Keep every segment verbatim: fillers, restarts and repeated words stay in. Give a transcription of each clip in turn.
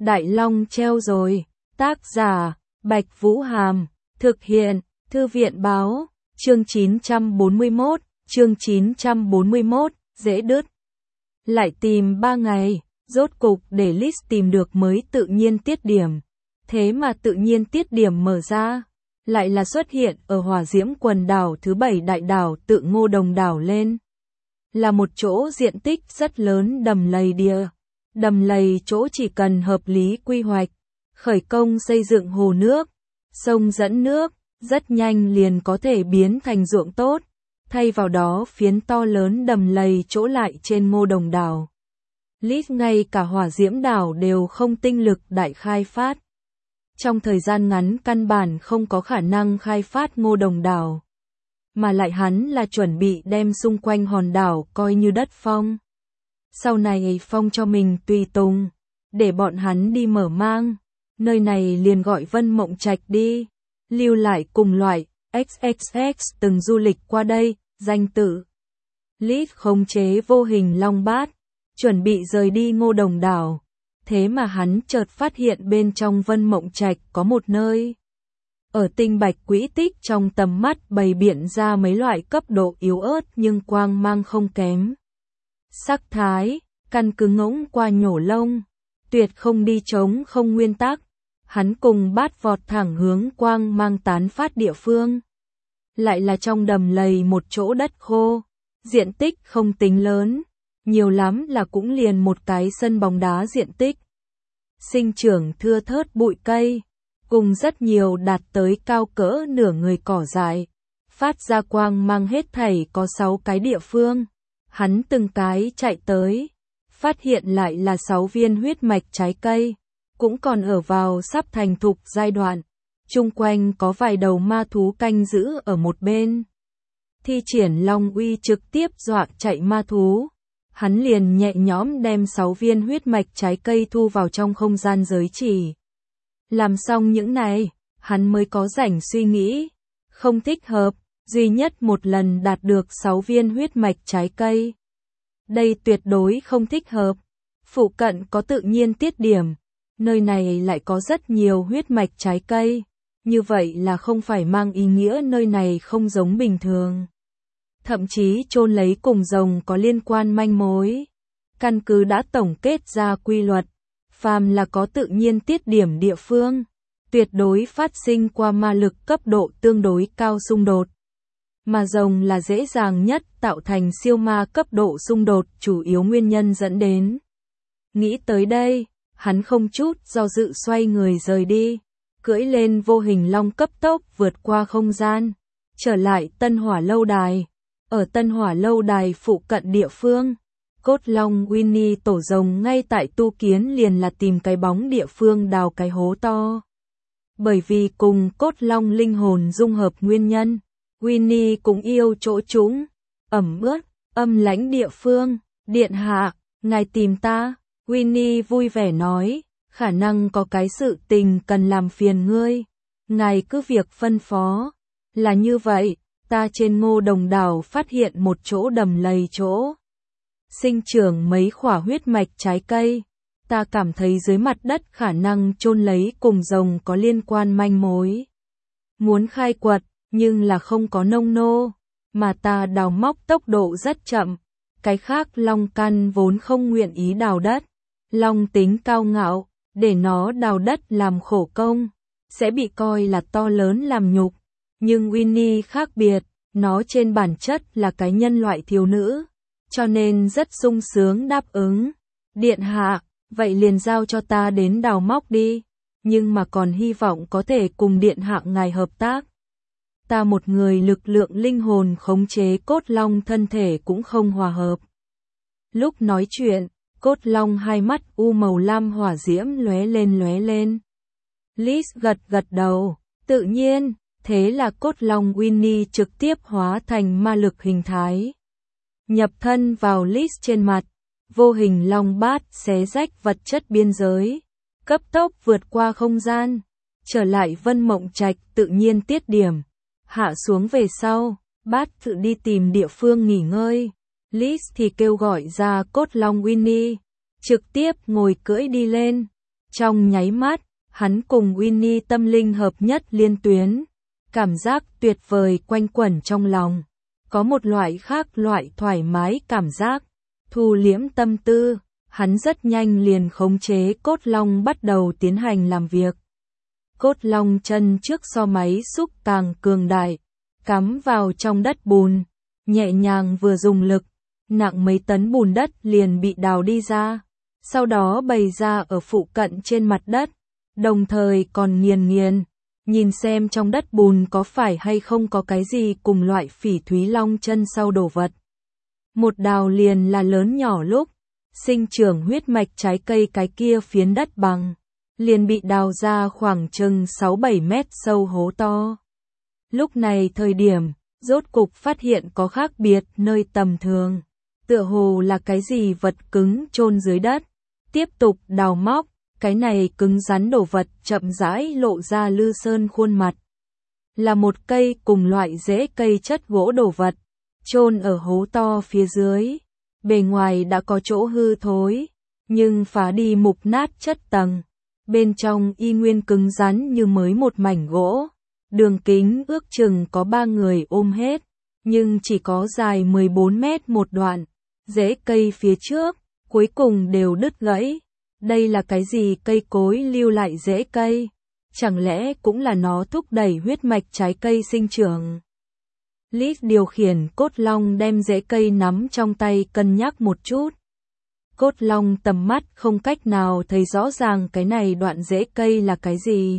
Đại Long treo rồi. Tác giả, Bạch Vũ Hàm. Thực hiện, Thư viện báo. Chương chín trăm bốn mươi mốt, chương chín trăm bốn mươi mốt, dễ đứt. Lại tìm ba ngày, rốt cục để Liz tìm được mới tự nhiên tiết điểm. Thế mà tự nhiên tiết điểm mở ra, lại là xuất hiện ở hỏa diễm quần đảo thứ bảy đại đảo tự Ngô Đồng đảo lên. Là một chỗ diện tích rất lớn đầm lầy địa. Đầm lầy chỗ chỉ cần hợp lý quy hoạch, khởi công xây dựng hồ nước, sông dẫn nước, rất nhanh liền có thể biến thành ruộng tốt. Thay vào đó phiến to lớn đầm lầy chỗ lại trên Ngô Đồng đảo. Lít ngay cả hỏa diễm đảo đều không tinh lực đại khai phát. Trong thời gian ngắn căn bản không có khả năng khai phát Ngô Đồng đảo. Mà lại hắn là chuẩn bị đem xung quanh hòn đảo coi như đất phong. Sau này phong cho mình tùy tùng, để bọn hắn đi mở mang. Nơi này liền gọi Vân Mộng Trạch đi. Lưu lại cùng loại, ích ích ích từng du lịch qua đây, danh tự. Lít khống chế vô hình long bát, chuẩn bị rời đi Ngô Đồng đảo. Thế mà hắn chợt phát hiện bên trong Vân Mộng Trạch có một nơi. Ở tinh bạch quỹ tích trong tầm mắt bày biện ra mấy loại cấp độ yếu ớt nhưng quang mang không kém. Sắc thái, căn cứ ngỗng qua nhổ lông, tuyệt không đi trống không nguyên tắc. Hắn cùng bát vọt thẳng hướng quang mang tán phát địa phương. Lại là trong đầm lầy một chỗ đất khô, diện tích không tính lớn, nhiều lắm là cũng liền một cái sân bóng đá diện tích. Sinh trưởng thưa thớt bụi cây, cùng rất nhiều đạt tới cao cỡ nửa người cỏ dại, phát ra quang mang hết thảy có sáu cái địa phương. Hắn từng cái chạy tới, phát hiện lại là sáu viên huyết mạch trái cây, cũng còn ở vào sắp thành thục giai đoạn. Chung quanh có vài đầu ma thú canh giữ ở một bên. Thi triển Long uy trực tiếp dọa chạy ma thú. Hắn liền nhẹ nhõm đem sáu viên huyết mạch trái cây thu vào trong không gian giới chỉ. Làm xong những này, hắn mới có rảnh suy nghĩ. Không thích hợp, duy nhất một lần đạt được sáu viên huyết mạch trái cây. Đây tuyệt đối không thích hợp. Phụ cận có tự nhiên tiết điểm. Nơi này lại có rất nhiều huyết mạch trái cây. Như vậy là không phải mang ý nghĩa nơi này không giống bình thường. Thậm chí chôn lấy cùng rồng có liên quan manh mối. Căn cứ đã tổng kết ra quy luật. Phàm là có tự nhiên tiết điểm địa phương, tuyệt đối phát sinh qua ma lực cấp độ tương đối cao xung đột. Mà rồng là dễ dàng nhất tạo thành siêu ma cấp độ xung đột chủ yếu nguyên nhân dẫn đến. Nghĩ tới đây, hắn không chút do dự xoay người rời đi, cưỡi lên vô hình long cấp tốc vượt qua không gian, trở lại Tân Hỏa lâu đài. Ở Tân Hỏa lâu đài phụ cận địa phương, Cốt Long Winnie tổ rồng ngay tại tu kiến liền là tìm cái bóng địa phương đào cái hố to. Bởi vì cùng Cốt Long linh hồn dung hợp nguyên nhân, Winnie cũng yêu chỗ trũng, ẩm ướt, âm lãnh địa phương. Điện hạ, ngài tìm ta. Winnie vui vẻ nói, khả năng có cái sự tình cần làm phiền ngươi. Ngài cứ việc phân phó. Là như vậy, ta trên Ngô Đồng đảo phát hiện một chỗ đầm lầy chỗ. Sinh trưởng mấy khỏa huyết mạch trái cây. Ta cảm thấy dưới mặt đất khả năng chôn lấy cùng rồng có liên quan manh mối. Muốn khai quật, nhưng là không có nông nô. Mà ta đào móc tốc độ rất chậm. Cái khác long căn vốn không nguyện ý đào đất. Long tính cao ngạo, để nó đào đất làm khổ công, sẽ bị coi là to lớn làm nhục. Nhưng Winnie khác biệt, nó trên bản chất là cái nhân loại thiếu nữ, cho nên rất sung sướng đáp ứng. Điện hạ, vậy liền giao cho ta đến đào móc đi, nhưng mà còn hy vọng có thể cùng điện hạ ngài hợp tác. Ta một người lực lượng linh hồn khống chế Cốt Long thân thể cũng không hòa hợp. Lúc nói chuyện, Cốt Long hai mắt u màu lam hỏa diễm lóe lên lóe lên. Liz gật gật đầu, tự nhiên, thế là Cốt Long Winnie trực tiếp hóa thành ma lực hình thái. Nhập thân vào Liz trên mặt, vô hình long bát xé rách vật chất biên giới, cấp tốc vượt qua không gian, trở lại Vân Mộng Trạch tự nhiên tiết điểm, hạ xuống về sau, bát tự đi tìm địa phương nghỉ ngơi. Liz thì kêu gọi ra Cốt Long Winnie, trực tiếp ngồi cưỡi đi lên. Trong nháy mắt, hắn cùng Winnie tâm linh hợp nhất liên tuyến. Cảm giác tuyệt vời quanh quẩn trong lòng. Có một loại khác loại thoải mái cảm giác. Thu liễm tâm tư, hắn rất nhanh liền khống chế cốt long bắt đầu tiến hành làm việc. Cốt long chân trước so máy xúc càng cường đại, cắm vào trong đất bùn, nhẹ nhàng vừa dùng lực, nặng mấy tấn bùn đất liền bị đào đi ra, sau đó bày ra ở phụ cận trên mặt đất, đồng thời còn nghiền nghiền, nhìn xem trong đất bùn có phải hay không có cái gì cùng loại phỉ thúy long chân sau đổ vật. Một đào liền là lớn nhỏ lúc, sinh trưởng huyết mạch trái cây cái kia phiến đất bằng, liền bị đào ra khoảng chừng sáu bảy mét sâu hố to. Lúc này thời điểm, rốt cục phát hiện có khác biệt nơi tầm thường, tựa hồ là cái gì vật cứng chôn dưới đất. Tiếp tục đào móc, cái này cứng rắn đổ vật chậm rãi lộ ra lư sơn khuôn mặt. Là một cây cùng loại rễ cây chất gỗ đổ vật, chôn ở hố to phía dưới. Bề ngoài đã có chỗ hư thối, nhưng phá đi mục nát chất tầng. Bên trong y nguyên cứng rắn như mới một mảnh gỗ. Đường kính ước chừng có ba người ôm hết, nhưng chỉ có dài mười bốn mét một đoạn. Rễ cây phía trước, cuối cùng đều đứt gãy. Đây là cái gì cây cối lưu lại rễ cây? Chẳng lẽ cũng là nó thúc đẩy huyết mạch trái cây sinh trưởng? Liz điều khiển cốt long đem rễ cây nắm trong tay cân nhắc một chút. Cốt long tầm mắt không cách nào thấy rõ ràng cái này đoạn rễ cây là cái gì.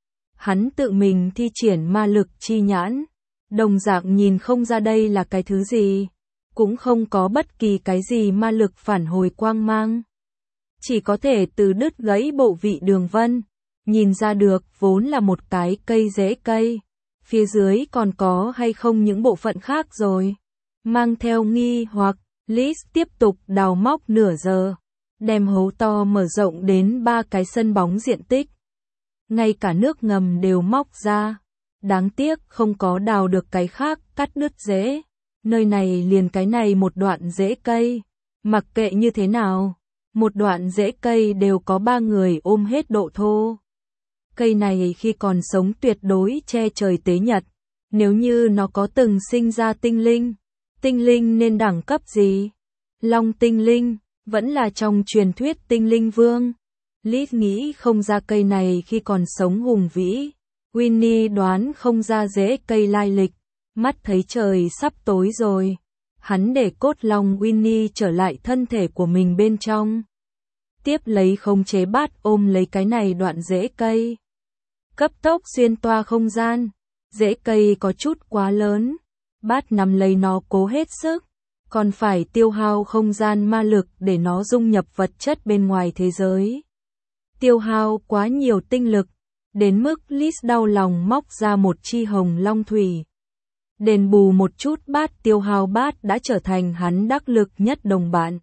Hắn tự mình thi triển ma lực chi nhãn, đồng dạng nhìn không ra đây là cái thứ gì, cũng không có bất kỳ cái gì ma lực phản hồi quang mang. Chỉ có thể từ đứt gãy bộ vị đường vân, nhìn ra được vốn là một cái cây rễ cây, phía dưới còn có hay không những bộ phận khác rồi. Mang theo nghi hoặc, Liz tiếp tục đào móc nửa giờ, đem hố to mở rộng đến ba cái sân bóng diện tích. Ngay cả nước ngầm đều móc ra, đáng tiếc không có đào được cái khác cắt đứt rễ. Nơi này liền cái này một đoạn rễ cây, mặc kệ như thế nào, một đoạn rễ cây đều có ba người ôm hết độ thô. Cây này khi còn sống tuyệt đối che trời tế nhật, nếu như nó có từng sinh ra tinh linh, tinh linh nên đẳng cấp gì? Long tinh linh, vẫn là trong truyền thuyết tinh linh vương. Liz nghĩ không ra cây này khi còn sống hùng vĩ, Winnie đoán không ra rễ cây lai lịch. Mắt thấy trời sắp tối rồi, hắn để cốt long Winnie trở lại thân thể của mình bên trong. Tiếp lấy khống chế bát ôm lấy cái này đoạn rễ cây. Cấp tốc xuyên toa không gian, rễ cây có chút quá lớn, bát nắm lấy nó cố hết sức, còn phải tiêu hao không gian ma lực để nó dung nhập vật chất bên ngoài thế giới. Tiêu hao quá nhiều tinh lực, đến mức Liz đau lòng móc ra một chi hồng long thủy. Đền bù một chút bát tiêu hao bát đã trở thành hắn đắc lực nhất đồng bạn.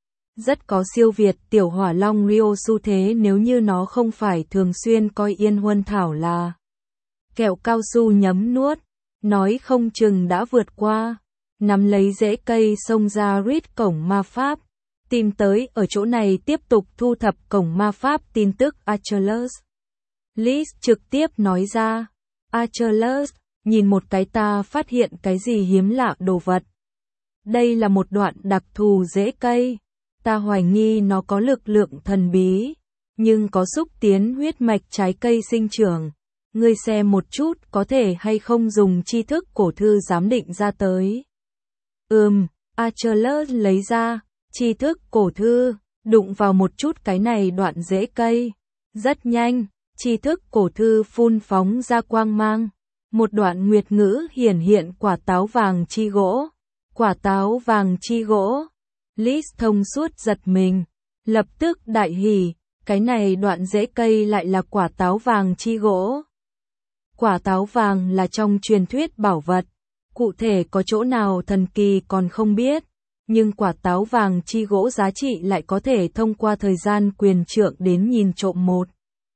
Rất có siêu việt tiểu hỏa long Rio xu thế nếu như nó không phải thường xuyên coi yên huân thảo là kẹo cao su nhấm nuốt, nói không chừng đã vượt qua, nắm lấy rễ cây xông ra rít cổng ma pháp, tìm tới ở chỗ này tiếp tục thu thập cổng ma pháp tin tức Achilles. Liz trực tiếp nói ra, Achilles, nhìn một cái ta phát hiện cái gì hiếm lạ đồ vật. Đây là một đoạn đặc thù rễ cây, ta hoài nghi nó có lực lượng thần bí, nhưng có xúc tiến huyết mạch trái cây sinh trưởng. Ngươi xem một chút có thể hay không dùng tri thức cổ thư giám định ra tới. Ừm, Achilles lấy ra, tri thức cổ thư, đụng vào một chút cái này đoạn rễ cây. Rất nhanh, tri thức cổ thư phun phóng ra quang mang. Một đoạn nguyệt ngữ hiển hiện quả táo vàng chi gỗ. Quả táo vàng chi gỗ. Liz thông suốt giật mình, lập tức đại hỉ, cái này đoạn rễ cây lại là quả táo vàng chi gỗ. Quả táo vàng là trong truyền thuyết bảo vật, cụ thể có chỗ nào thần kỳ còn không biết, nhưng quả táo vàng chi gỗ giá trị lại có thể thông qua thời gian quyền trượng đến nhìn trộm một.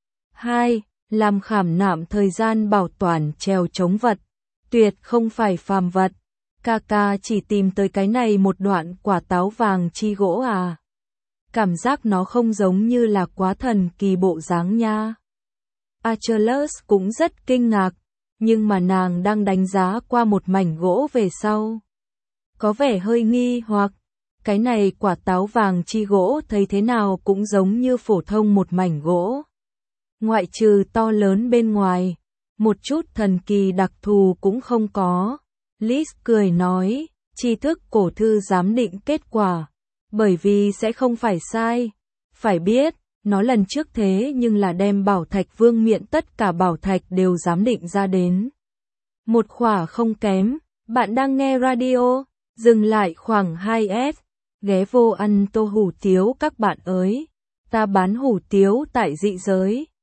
Hai, làm khảm nạm thời gian bảo toàn treo chống vật, tuyệt không phải phàm vật. Ca ca chỉ tìm tới cái này một đoạn quả táo vàng chi gỗ à. cảm giác nó không giống như là quá thần kỳ bộ dáng nha. Achilles cũng rất kinh ngạc, nhưng mà nàng đang đánh giá qua một mảnh gỗ về sau. Có vẻ hơi nghi hoặc, cái này quả táo vàng chi gỗ thấy thế nào cũng giống như phổ thông một mảnh gỗ. Ngoại trừ to lớn bên ngoài, một chút thần kỳ đặc thù cũng không có. Liz cười nói, tri thức cổ thư giám định kết quả, bởi vì sẽ không phải sai. Phải biết, nó lần trước thế nhưng là đem bảo thạch vương miện tất cả bảo thạch đều giám định ra đến. Một khỏa không kém, bạn đang nghe radio, dừng lại khoảng hai s, ghé vô ăn tô hủ tiếu các bạn ơi, ta bán hủ tiếu tại dị giới.